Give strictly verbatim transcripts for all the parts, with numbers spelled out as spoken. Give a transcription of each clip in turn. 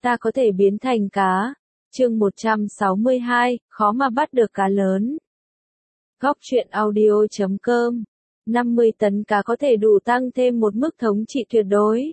ta có thể biến thành cá. Chương một trăm sáu mươi hai, khó mà bắt được cá lớn. Góc truyện audio chấm com. năm mươi tấn cá có thể đủ tăng thêm một mức thống trị tuyệt đối.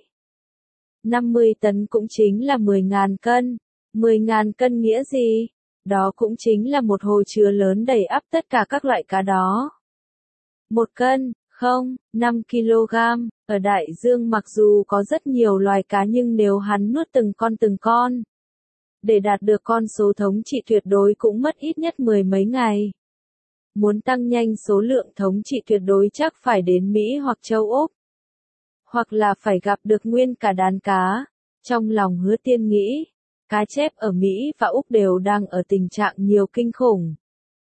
năm mươi tấn cũng chính là mười nghìn cân. mười nghìn cân nghĩa gì? Đó cũng chính là một hồ chứa lớn đầy ắp tất cả các loại cá đó. Một cân, không, năm ki lô gam, ở đại dương mặc dù có rất nhiều loài cá nhưng nếu hắn nuốt từng con từng con, để đạt được con số thống trị tuyệt đối cũng mất ít nhất mười mấy ngày. Muốn tăng nhanh số lượng thống trị tuyệt đối chắc phải đến Mỹ hoặc châu Úc. Hoặc là phải gặp được nguyên cả đàn cá. Trong lòng Hứa Tiên nghĩ, cá chép ở Mỹ và Úc đều đang ở tình trạng nhiều kinh khủng.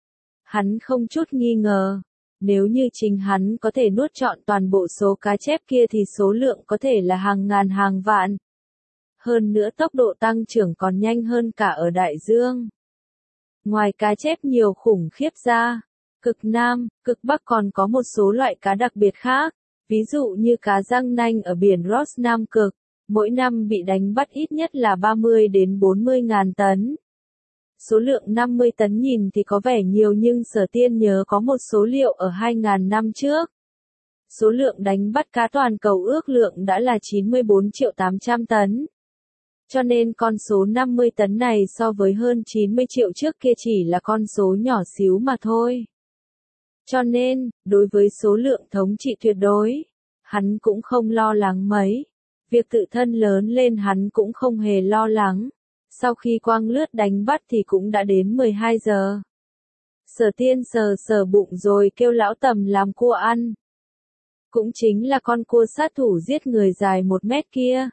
Hắn không chút nghi ngờ, nếu như chính hắn có thể nuốt trọn toàn bộ số cá chép kia thì số lượng có thể là hàng ngàn hàng vạn. Hơn nữa tốc độ tăng trưởng còn nhanh hơn cả ở đại dương. Ngoài cá chép nhiều khủng khiếp ra, cực Nam, cực Bắc còn có một số loại cá đặc biệt khác, ví dụ như cá răng nanh ở biển Ross Nam Cực, mỗi năm bị đánh bắt ít nhất là ba mươi đến bốn mươi ngàn tấn. Số lượng năm mươi tấn nhìn thì có vẻ nhiều nhưng Sở Tiên nhớ có một số liệu ở hai nghìn năm trước. Số lượng đánh bắt cá toàn cầu ước lượng đã là chín mươi bốn triệu tám trăm tấn. Cho nên con số năm mươi tấn này so với hơn chín mươi triệu trước kia chỉ là con số nhỏ xíu mà thôi. Cho nên, đối với số lượng thống trị tuyệt đối, hắn cũng không lo lắng mấy. Việc tự thân lớn lên hắn cũng không hề lo lắng. Sau khi quang lướt đánh bắt thì cũng đã đến mười hai giờ. Sở Tiên sờ sờ bụng rồi kêu Lão Tầm làm cua ăn. Cũng chính là con cua sát thủ giết người dài một mét kia.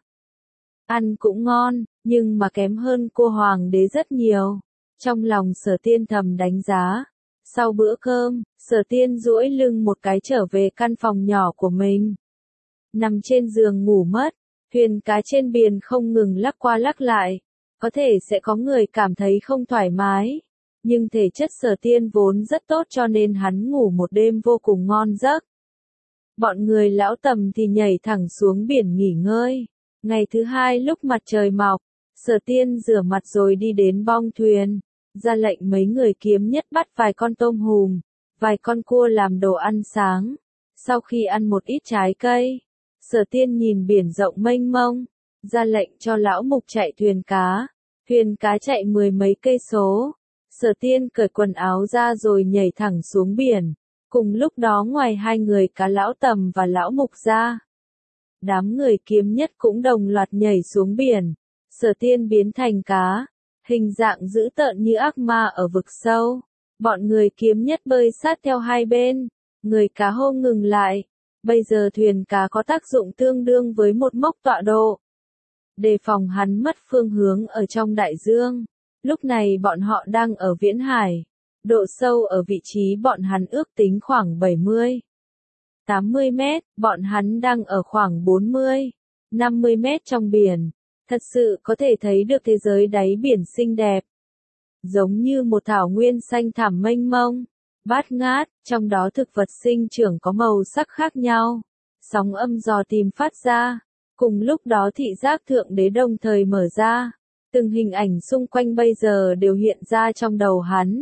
Ăn cũng ngon, nhưng mà kém hơn cua hoàng đế rất nhiều. Trong lòng Sở Tiên thầm đánh giá. Sau bữa cơm, Sở Tiên duỗi lưng một cái trở về căn phòng nhỏ của mình. Nằm trên giường ngủ mất, thuyền cá trên biển không ngừng lắc qua lắc lại. Có thể sẽ có người cảm thấy không thoải mái. Nhưng thể chất Sở Tiên vốn rất tốt cho nên hắn ngủ một đêm vô cùng ngon giấc. Bọn người Lão Tầm thì nhảy thẳng xuống biển nghỉ ngơi. Ngày thứ hai lúc mặt trời mọc, Sở Tiên rửa mặt rồi đi đến bong thuyền, ra lệnh mấy người kiếm nhất bắt vài con tôm hùm, vài con cua làm đồ ăn sáng. Sau khi ăn một ít trái cây, Sở Tiên nhìn biển rộng mênh mông, ra lệnh cho Lão Mục chạy thuyền cá. Thuyền cá chạy mười mấy cây số. Sở Tiên cởi quần áo ra rồi nhảy thẳng xuống biển. Cùng lúc đó ngoài hai người cá Lão Tầm và Lão Mục ra, đám người kiếm nhất cũng đồng loạt nhảy xuống biển. Sở Tiên biến thành cá, hình dạng dữ tợn như ác ma ở vực sâu. Bọn người kiếm nhất bơi sát theo hai bên. Người cá hô ngừng lại. Bây giờ thuyền cá có tác dụng tương đương với một mốc tọa độ, đề phòng hắn mất phương hướng ở trong đại dương. Lúc này bọn họ đang ở Viễn Hải. Độ sâu ở vị trí bọn hắn ước tính khoảng bảy mươi, tám mươi mét, bọn hắn đang ở khoảng bốn mươi, năm mươi mét trong biển. Thật sự có thể thấy được thế giới đáy biển xinh đẹp. Giống như một thảo nguyên xanh thẳm mênh mông, bát ngát, trong đó thực vật sinh trưởng có màu sắc khác nhau. Sóng âm dò tìm phát ra. Cùng lúc đó thị giác Thượng Đế đồng thời mở ra. Từng hình ảnh xung quanh bây giờ đều hiện ra trong đầu hắn.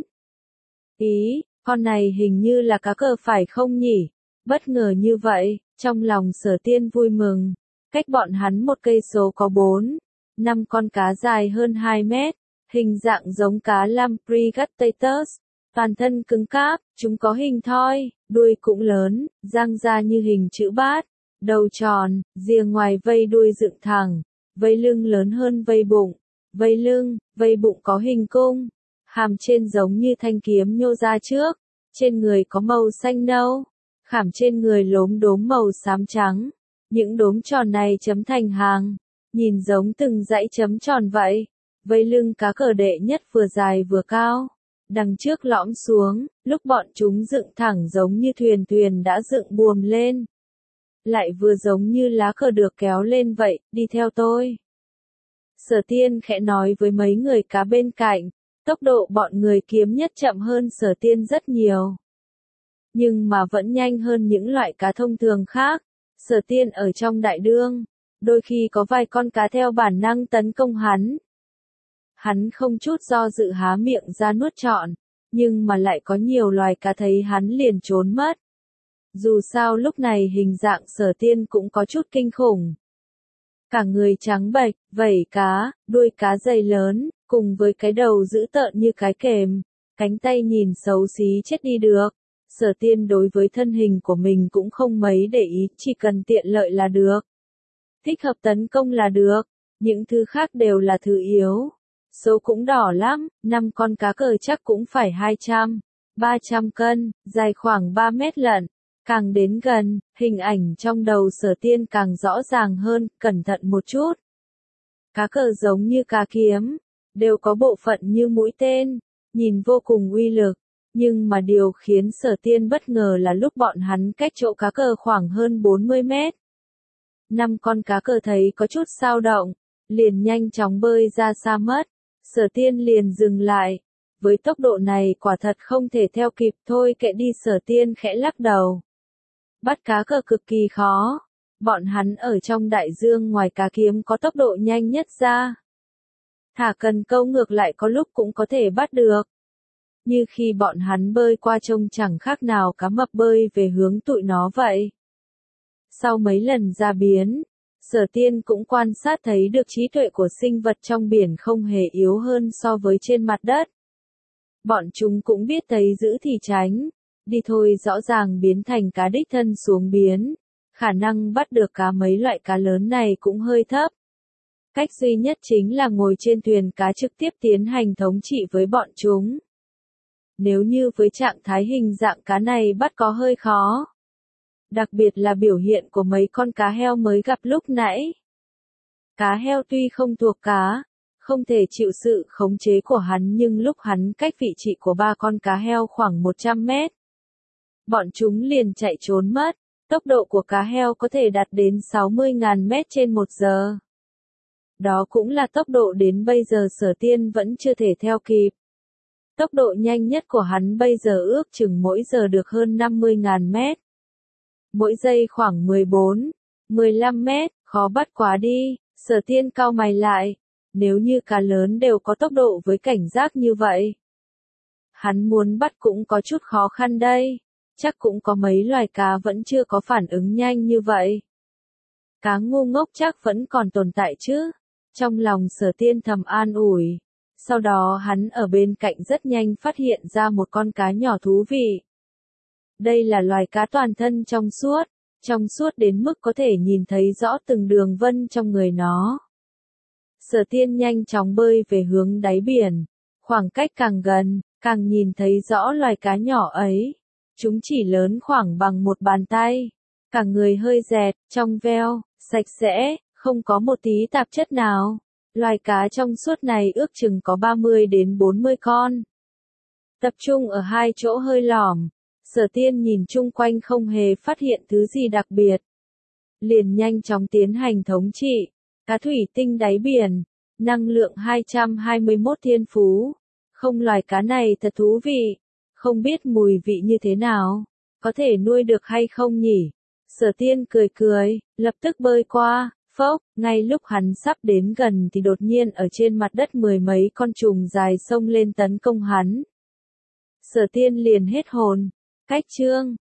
Ý, con này hình như là cá cờ phải không nhỉ? Bất ngờ như vậy, trong lòng Sở Tiên vui mừng. Cách bọn hắn một cây số có bốn, năm con cá dài hơn hai mét, hình dạng giống cá lamprey gastatus, toàn thân cứng cáp, chúng có hình thoi, đuôi cũng lớn, dang ra như hình chữ bát, đầu tròn, rìa ngoài vây đuôi dựng thẳng, vây lưng lớn hơn vây bụng, vây lưng, vây bụng có hình cung, hàm trên giống như thanh kiếm nhô ra trước, trên người có màu xanh nâu, khảm trên người lốm đốm màu xám trắng. Những đốm tròn này chấm thành hàng, nhìn giống từng dãy chấm tròn vậy. Vây lưng cá cờ đệ nhất vừa dài vừa cao, đằng trước lõm xuống, lúc bọn chúng dựng thẳng giống như thuyền thuyền đã dựng buồm lên. Lại vừa giống như lá cờ được kéo lên vậy, đi theo tôi. Sở Tiên khẽ nói với mấy người cá bên cạnh, tốc độ bọn người kiếm nhất chậm hơn Sở Tiên rất nhiều. Nhưng mà vẫn nhanh hơn những loại cá thông thường khác. Sở Tiên ở trong đại đương, Đôi khi có vài con cá theo bản năng tấn công hắn. Hắn không chút do dự há miệng ra nuốt trọn, nhưng mà lại có nhiều loài cá thấy hắn liền trốn mất. Dù sao lúc này hình dạng Sở Tiên cũng có chút kinh khủng. Cả người trắng bệch, vảy cá, đuôi cá dày lớn, cùng với cái đầu dữ tợn như cái kềm, cánh tay nhìn xấu xí chết đi được. Sở Tiên đối với thân hình của mình cũng không mấy để ý, chỉ cần tiện lợi là được. Thích hợp tấn công là được, những thứ khác đều là thứ yếu. Số cũng đỏ lắm, năm con cá cờ chắc cũng phải hai trăm, ba trăm cân, dài khoảng ba mét lận. Càng đến gần, hình ảnh trong đầu Sở Tiên càng rõ ràng hơn, cẩn thận một chút. Cá cờ giống như cá kiếm, đều có bộ phận như mũi tên, nhìn vô cùng uy lực. Nhưng mà điều khiến Sở Tiên bất ngờ là lúc bọn hắn cách chỗ cá cờ khoảng hơn bốn mươi mét. Năm con cá cờ thấy có chút dao động, liền nhanh chóng bơi ra xa mất. Sở Tiên liền dừng lại. Với tốc độ này quả thật không thể theo kịp, thôi kệ đi. Sở Tiên khẽ lắc đầu. Bắt cá cờ cực kỳ khó. Bọn hắn ở trong đại dương ngoài cá kiếm có tốc độ nhanh nhất ra. Thả cần câu ngược lại có lúc cũng có thể bắt được. Như khi bọn hắn bơi qua trông chẳng khác nào cá mập bơi về hướng tụi nó vậy. Sau mấy lần ra biến, Sở Tiên cũng quan sát thấy được trí tuệ của sinh vật trong biển không hề yếu hơn so với trên mặt đất. Bọn chúng cũng biết thấy giữ thì tránh, đi thôi rõ ràng biến thành cá đích thân xuống biến. Khả năng bắt được cá mấy loại cá lớn này cũng hơi thấp. Cách duy nhất chính là ngồi trên thuyền cá trực tiếp tiến hành thống trị với bọn chúng. Nếu như với trạng thái hình dạng cá này bắt có hơi khó. Đặc biệt là biểu hiện của mấy con cá heo mới gặp lúc nãy. Cá heo tuy không thuộc cá, không thể chịu sự khống chế của hắn nhưng lúc hắn cách vị trí của ba con cá heo khoảng một trăm mét. Bọn chúng liền chạy trốn mất, tốc độ của cá heo có thể đạt đến sáu mươi nghìn mét trên một giờ. Đó cũng là tốc độ đến bây giờ Sở Tiên vẫn chưa thể theo kịp. Tốc độ nhanh nhất của hắn bây giờ ước chừng mỗi giờ được hơn năm mươi nghìn mét. Mỗi giây khoảng mười bốn, mười lăm mét, khó bắt quá đi. Sở Tiên cau mày lại. Nếu như cá lớn đều có tốc độ với cảnh giác như vậy, hắn muốn bắt cũng có chút khó khăn đây. Chắc cũng có mấy loài cá vẫn chưa có phản ứng nhanh như vậy. Cá ngu ngốc chắc vẫn còn tồn tại chứ. Trong lòng Sở Tiên thầm an ủi. Sau đó hắn ở bên cạnh rất nhanh phát hiện ra một con cá nhỏ thú vị. Đây là loài cá toàn thân trong suốt, trong suốt đến mức có thể nhìn thấy rõ từng đường vân trong người nó. Sở Tiên nhanh chóng bơi về hướng đáy biển, khoảng cách càng gần, càng nhìn thấy rõ loài cá nhỏ ấy. Chúng chỉ lớn khoảng bằng một bàn tay, cả người hơi dẹt, trong veo, sạch sẽ, không có một tí tạp chất nào. Loài cá trong suốt này ước chừng có ba mươi đến bốn mươi con. Tập trung ở hai chỗ hơi lỏm. Sở Tiên nhìn chung quanh không hề phát hiện thứ gì đặc biệt. Liền nhanh chóng tiến hành thống trị. Cá thủy tinh đáy biển. Năng lượng hai trăm hai mươi mốt thiên phú. Không, loài cá này thật thú vị. Không biết mùi vị như thế nào. Có thể nuôi được hay không nhỉ? Sở Tiên cười cười, lập tức bơi qua. Phốc, ngay lúc hắn sắp đến gần thì đột nhiên ở trên mặt đất mười mấy con trùng dài xông lên tấn công hắn. Sở Tiên liền hết hồn. Cách chương